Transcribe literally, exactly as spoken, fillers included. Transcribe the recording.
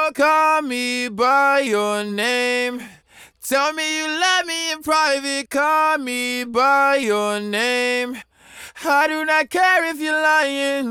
Oh, call me by your name. Tell me you love me in private. Call me by your name. I do not care if you're lying.